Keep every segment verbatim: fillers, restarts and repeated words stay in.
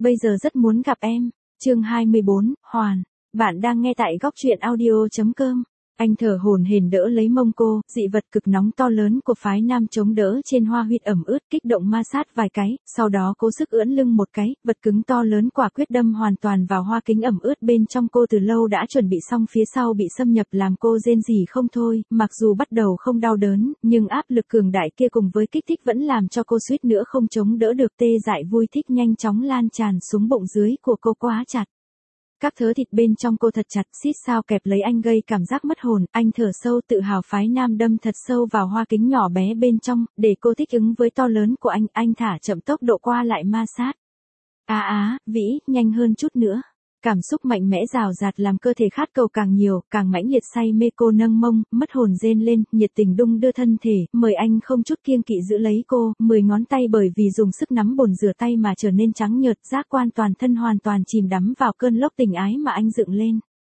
bây giờ rất muốn gặp em. Chương hai mươi bốn, Hoàn. Bạn đang nghe tại góc truyện audio chấm com. Anh thở hổn hển đỡ lấy mông cô, dị vật cực nóng to lớn của phái nam chống đỡ trên hoa huyệt ẩm ướt, kích động ma sát vài cái, sau đó cố sức ưỡn lưng một cái, vật cứng to lớn quả quyết đâm hoàn toàn vào hoa kính ẩm ướt bên trong cô từ lâu đã chuẩn bị xong, phía sau bị xâm nhập làm cô rên rỉ không thôi, mặc dù bắt đầu không đau đớn, nhưng áp lực cường đại kia cùng với kích thích vẫn làm cho cô suýt nữa không chống đỡ được, tê dại vui thích nhanh chóng lan tràn xuống bụng dưới của cô quá chặt. Các thớ thịt bên trong cô thật chặt, xít sao kẹp lấy anh gây cảm giác mất hồn, anh thở sâu tự hào phái nam đâm thật sâu vào hoa kính nhỏ bé bên trong, để cô thích ứng với to lớn của anh, anh thả chậm tốc độ qua lại ma sát. Á á, Vĩ, nhanh hơn chút nữa. Cảm xúc mạnh mẽ rào rạt làm cơ thể khát cầu càng nhiều, càng mãnh liệt, say mê cô nâng mông, mất hồn rên lên, nhiệt tình đung đưa thân thể, mời anh không chút kiêng kỵ giữ lấy cô, mười ngón tay bởi vì dùng sức nắm bồn rửa tay mà trở nên trắng nhợt, giác quan toàn thân hoàn toàn chìm đắm vào cơn lốc tình ái mà anh dựng lên.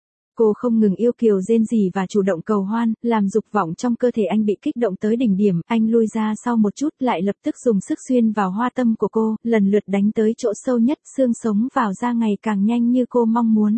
Cô không ngừng yêu kiều rên rỉ và chủ động cầu hoan, làm dục vọng trong cơ thể anh bị kích động tới đỉnh điểm, anh lui ra sau một chút lại lập tức dùng sức xuyên vào hoa tâm của cô, lần lượt đánh tới chỗ sâu nhất, xương sống vào da ngày càng nhanh như cô mong muốn.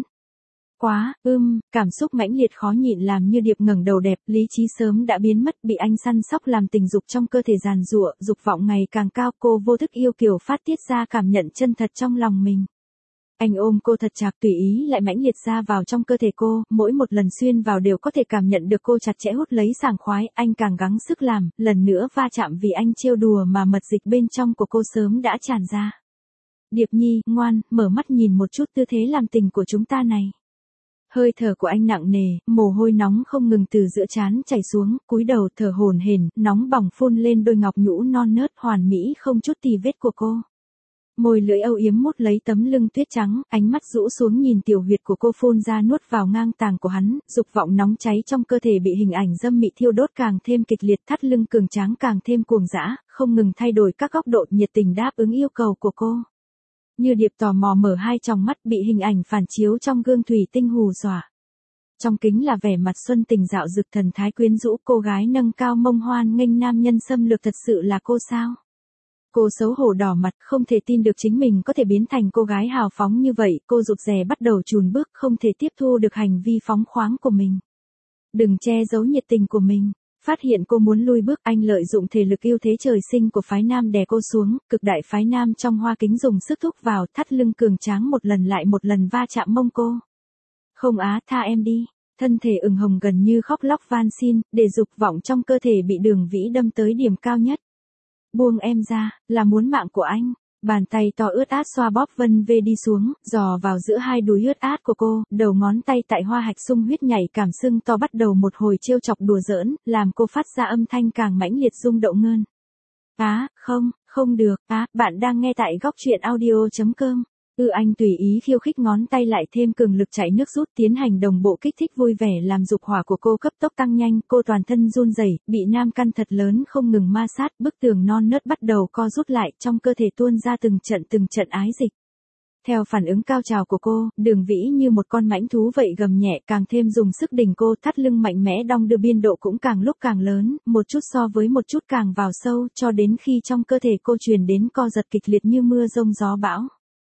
Quá, ưm, cảm xúc mãnh liệt khó nhịn làm Như Điệp ngẩng đầu đẹp, lý trí sớm đã biến mất, bị anh săn sóc làm tình dục trong cơ thể giàn giụa, dục vọng ngày càng cao, cô vô thức yêu kiều phát tiết ra cảm nhận chân thật trong lòng mình. Anh ôm cô thật chặt, tùy ý lại mãnh liệt ra vào trong cơ thể cô, mỗi một lần xuyên vào đều có thể cảm nhận được cô chặt chẽ hút lấy sảng khoái, anh càng gắng sức làm, lần nữa va chạm vì anh trêu đùa mà mật dịch bên trong của cô sớm đã tràn ra. Điệp Nhi, ngoan, mở mắt nhìn một chút tư thế làm tình của chúng ta này. Hơi thở của anh nặng nề, mồ hôi nóng không ngừng từ giữa trán chảy xuống, cúi đầu thở hổn hển, nóng bỏng phun lên đôi ngọc nhũ non nớt hoàn mỹ không chút tì vết của cô. Môi lưỡi âu yếm mút lấy tấm lưng tuyết trắng, ánh mắt rũ xuống nhìn tiểu huyệt của cô phun ra nuốt vào ngang tàng của hắn, dục vọng nóng cháy trong cơ thể bị hình ảnh dâm mị thiêu đốt càng thêm kịch liệt, thắt lưng cường tráng càng thêm cuồng dã, không ngừng thay đổi các góc độ, nhiệt tình đáp ứng yêu cầu của cô. Như Điệp tò mò mở hai tròng mắt, bị hình ảnh phản chiếu trong gương thủy tinh hù dọa. Trong kính là vẻ mặt xuân tình dạo dực, thần thái quyến rũ, cô gái nâng cao mông hoan nghênh nam nhân xâm lược, thật sự là cô sao? Cô xấu hổ đỏ mặt, không thể tin được chính mình có thể biến thành cô gái hào phóng như vậy, cô rụt rè bắt đầu chùn bước, không thể tiếp thu được hành vi phóng khoáng của mình. Đừng che giấu nhiệt tình của mình. Phát hiện cô muốn lui bước, anh lợi dụng thể lực ưu thế trời sinh của phái nam đè cô xuống, cực đại phái nam trong hoa kính dùng sức thúc vào, thắt lưng cường tráng một lần lại một lần va chạm mông cô. Không á, tha em đi. Thân thể ửng hồng gần như khóc lóc van xin, để dục vọng trong cơ thể bị Đường Vĩ đâm tới điểm cao nhất. Buông em ra, là muốn mạng của anh. Bàn tay to ướt át xoa bóp vân vê đi xuống, dò vào giữa hai đùi ướt át của cô, đầu ngón tay tại hoa hạch sung huyết nhảy cảm sưng to bắt đầu một hồi trêu chọc đùa giỡn, làm cô phát ra âm thanh càng mãnh liệt rung động hơn. Á, không, không được, á, bạn đang nghe tại góc truyện audio chấm com. Ừ, anh tùy ý khiêu khích, ngón tay lại thêm cường lực chạy nước rút, tiến hành đồng bộ kích thích vui vẻ làm dục hỏa của cô cấp tốc tăng nhanh, cô toàn thân run rẩy, bị nam căn thật lớn không ngừng ma sát, bức tường non nớt bắt đầu co rút lại, trong cơ thể tuôn ra từng trận từng trận ái dịch. Theo phản ứng cao trào của cô, Đường Vĩ như một con mãnh thú vậy gầm nhẹ, càng thêm dùng sức đỉnh cô, thắt lưng mạnh mẽ đong đưa, biên độ cũng càng lúc càng lớn, một chút so với một chút càng vào sâu, cho đến khi trong cơ thể cô truyền đến co giật kịch liệt như mưa rông gió bão.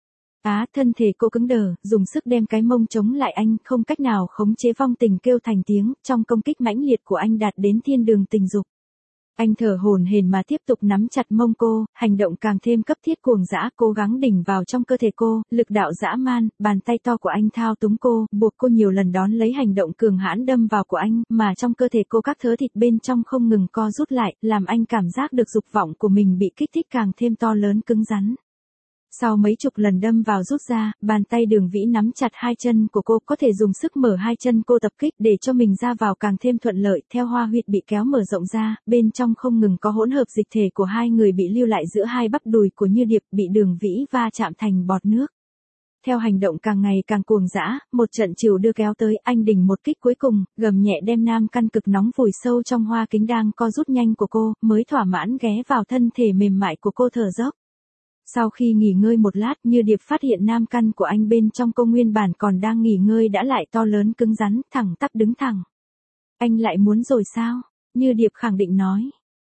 Á, thân thể cô cứng đờ, dùng sức đem cái mông chống lại anh, không cách nào khống chế, vong tình kêu thành tiếng, trong công kích mãnh liệt của anh đạt đến thiên đường tình dục. Anh thở hổn hển mà tiếp tục nắm chặt mông cô, hành động càng thêm cấp thiết cuồng dã, cố gắng đỉnh vào trong cơ thể cô, lực đạo dã man, bàn tay to của anh thao túng cô, buộc cô nhiều lần đón lấy hành động cường hãn đâm vào của anh, mà trong cơ thể cô các thớ thịt bên trong không ngừng co rút lại, làm anh cảm giác được dục vọng của mình bị kích thích càng thêm to lớn cứng rắn. Sau mấy chục lần đâm vào rút ra, bàn tay Đường Vĩ nắm chặt hai chân của cô, có thể dùng sức mở hai chân cô tập kích để cho mình ra vào càng thêm thuận lợi, theo hoa huyệt bị kéo mở rộng ra, bên trong không ngừng có hỗn hợp dịch thể của hai người bị lưu lại giữa hai bắp đùi của Như Điệp, bị Đường Vĩ va chạm thành bọt nước. Theo hành động càng ngày càng cuồng dã, một trận chiều đưa kéo tới, anh đỉnh một kích cuối cùng, gầm nhẹ đem nam căn cực nóng vùi sâu trong hoa kính đang co rút nhanh của cô, mới thỏa mãn ghé vào thân thể mềm mại của cô thở dốc. Sau khi nghỉ ngơi một lát, Như Điệp phát hiện nam căn của anh bên trong cô nguyên bản còn đang nghỉ ngơi đã lại to lớn cứng rắn, thẳng tắp đứng thẳng. Anh lại muốn rồi sao? Như Điệp khẳng định nói.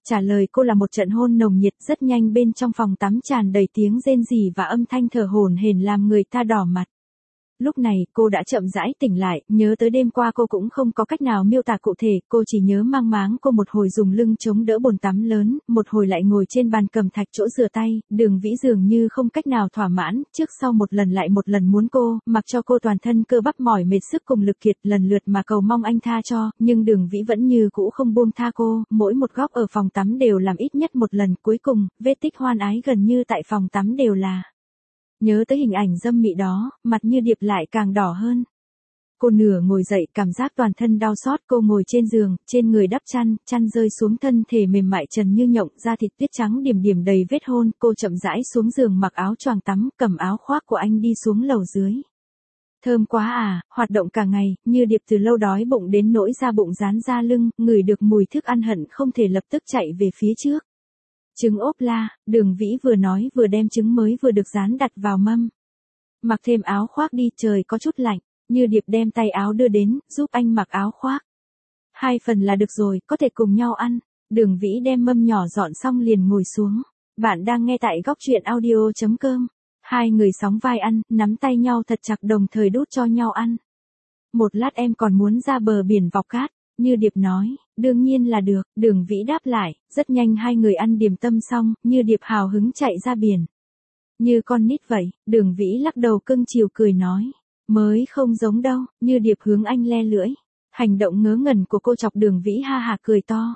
Trả lời cô là một trận hôn nồng nhiệt, rất nhanh bên trong phòng tắm tràn đầy tiếng rên rỉ và âm thanh thở hổn hển làm người ta đỏ mặt. Lúc này, cô đã chậm rãi tỉnh lại, nhớ tới đêm qua cô cũng không có cách nào miêu tả cụ thể, cô chỉ nhớ mang máng cô một hồi dùng lưng chống đỡ bồn tắm lớn, một hồi lại ngồi trên bàn cầm thạch chỗ rửa tay, Đường Vĩ dường như không cách nào thỏa mãn, trước sau một lần lại một lần muốn cô, mặc cho cô toàn thân cơ bắp mỏi mệt sức cùng lực kiệt lần lượt mà cầu mong anh tha cho, nhưng Đường Vĩ vẫn như cũ không buông tha cô, mỗi một góc ở phòng tắm đều làm ít nhất một lần, cuối cùng, vết tích hoan ái gần như tại phòng tắm đều là. Nhớ tới hình ảnh dâm mị đó, mặt Như Điệp lại càng đỏ hơn. Cô nửa ngồi dậy, cảm giác toàn thân đau xót, cô ngồi trên giường, trên người đắp chăn, chăn rơi xuống thân thể mềm mại trần như nhộng, da thịt tuyết trắng điểm điểm đầy vết hôn, cô chậm rãi xuống giường mặc áo choàng tắm, cầm áo khoác của anh đi xuống lầu dưới. Thơm quá à, hoạt động cả ngày, Như Điệp từ lâu đói bụng đến nỗi da bụng dán ra lưng, ngửi được mùi thức ăn hận không thể lập tức chạy về phía trước. Trứng ốp la, Đường Vĩ vừa nói vừa đem trứng mới vừa được rán đặt vào mâm. Mặc thêm áo khoác đi, trời có chút lạnh, Như Điệp đem tay áo đưa đến, giúp anh mặc áo khoác. Hai phần là được rồi, có thể cùng nhau ăn. Đường Vĩ đem mâm nhỏ dọn xong liền ngồi xuống. Bạn đang nghe tại góc truyện audio chấm com. Hai người sóng vai ăn, nắm tay nhau thật chặt đồng thời đút cho nhau ăn. Một lát em còn muốn ra bờ biển vọc cát. Như Điệp nói, đương nhiên là được, Đường Vĩ đáp lại, rất nhanh hai người ăn điểm tâm xong, Như Điệp hào hứng chạy ra biển. Như con nít vậy, Đường Vĩ lắc đầu cưng chiều cười nói, mới không giống đâu, Như Điệp hướng anh le lưỡi. Hành động ngớ ngẩn của cô chọc Đường Vĩ ha hà cười to.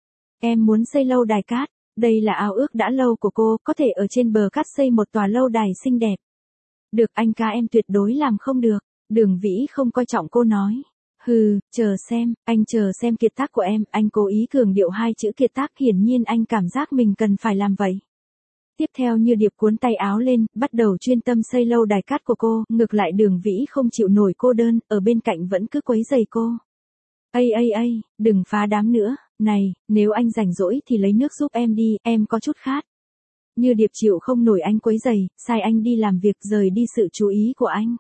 Em muốn xây lâu đài cát, đây là ao ước đã lâu của cô, có thể ở trên bờ cát xây một tòa lâu đài xinh đẹp. Được anh ca, em tuyệt đối làm không được, Đường Vĩ không coi trọng cô nói. Hừ, chờ xem, anh chờ xem kiệt tác của em, anh cố ý cường điệu hai chữ kiệt tác, hiển nhiên anh cảm giác mình cần phải làm vậy. Tiếp theo Như Điệp cuốn tay áo lên, bắt đầu chuyên tâm xây lâu đài cát của cô, ngược lại Đường Vĩ không chịu nổi cô đơn, ở bên cạnh vẫn cứ quấy rầy cô. Ây ây ây, đừng phá đám nữa, này, nếu anh rảnh rỗi thì lấy nước giúp em đi, em có chút khát. Như Điệp chịu không nổi anh quấy rầy, sai anh đi làm việc rời đi sự chú ý của anh.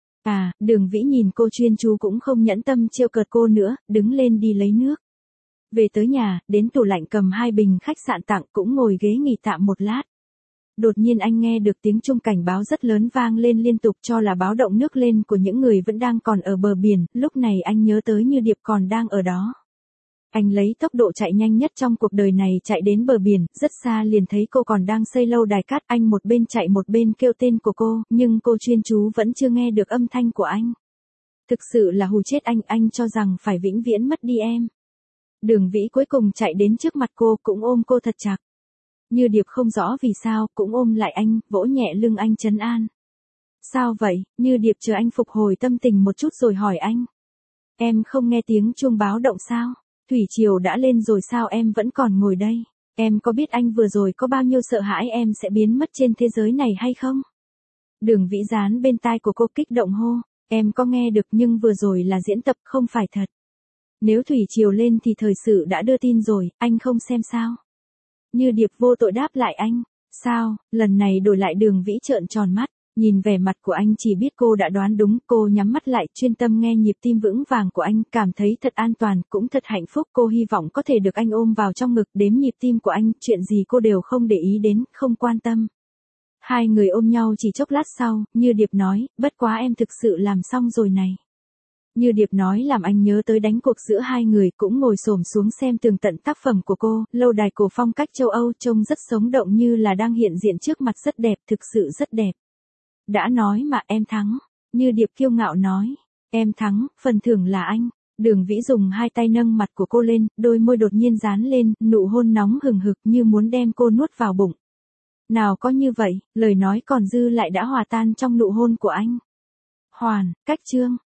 À, Đường Vĩ nhìn cô chuyên chú cũng không nhẫn tâm trêu cợt cô nữa, đứng lên đi lấy nước. Về tới nhà, đến tủ lạnh cầm hai bình khách sạn tặng cũng ngồi ghế nghỉ tạm một lát. Đột nhiên anh nghe được tiếng chuông cảnh báo rất lớn vang lên liên tục cho là báo động nước lên của những người vẫn đang còn ở bờ biển, lúc này anh nhớ tới Như Điệp còn đang ở đó. Anh lấy tốc độ chạy nhanh nhất trong cuộc đời này chạy đến bờ biển, rất xa liền thấy cô còn đang xây lâu đài cát, anh một bên chạy một bên kêu tên của cô, nhưng cô chuyên chú vẫn chưa nghe được âm thanh của anh. Thực sự là hù chết anh, anh cho rằng phải vĩnh viễn mất đi em. Đường Vĩ cuối cùng chạy đến trước mặt cô, cũng ôm cô thật chặt. Như Điệp không rõ vì sao, cũng ôm lại anh, vỗ nhẹ lưng anh trấn an. Sao vậy? Như Điệp chờ anh phục hồi tâm tình một chút rồi hỏi anh. Em không nghe tiếng chuông báo động sao? Thủy triều đã lên rồi sao em vẫn còn ngồi đây? Em có biết anh vừa rồi có bao nhiêu sợ hãi em sẽ biến mất trên thế giới này hay không? Đường Vĩ dán bên tai của cô kích động hô. Em có nghe được nhưng vừa rồi là diễn tập không phải thật. Nếu thủy triều lên thì thời sự đã đưa tin rồi, anh không xem sao? Như Điệp vô tội đáp lại anh. Sao, lần này đổi lại Đường Vĩ trợn tròn mắt. Nhìn vẻ mặt của anh chỉ biết cô đã đoán đúng, cô nhắm mắt lại, chuyên tâm nghe nhịp tim vững vàng của anh, cảm thấy thật an toàn, cũng thật hạnh phúc, cô hy vọng có thể được anh ôm vào trong ngực, đếm nhịp tim của anh, chuyện gì cô đều không để ý đến, không quan tâm. Hai người ôm nhau chỉ chốc lát sau, Như Điệp nói, bất quá em thực sự làm xong rồi này. Như Điệp nói làm anh nhớ tới đánh cuộc giữa hai người, cũng ngồi xổm xuống xem tường tận tác phẩm của cô, lâu đài cổ phong cách châu Âu trông rất sống động như là đang hiện diện trước mặt, rất đẹp, thực sự rất đẹp. Đã nói mà em thắng. Như Điệp kiêu ngạo nói. Em thắng, phần thưởng là anh. Đường Vĩ dùng hai tay nâng mặt của cô lên, đôi môi đột nhiên dán lên, nụ hôn nóng hừng hực như muốn đem cô nuốt vào bụng. Nào có như vậy, lời nói còn dư lại đã hòa tan trong nụ hôn của anh. Hoàn, cách chương.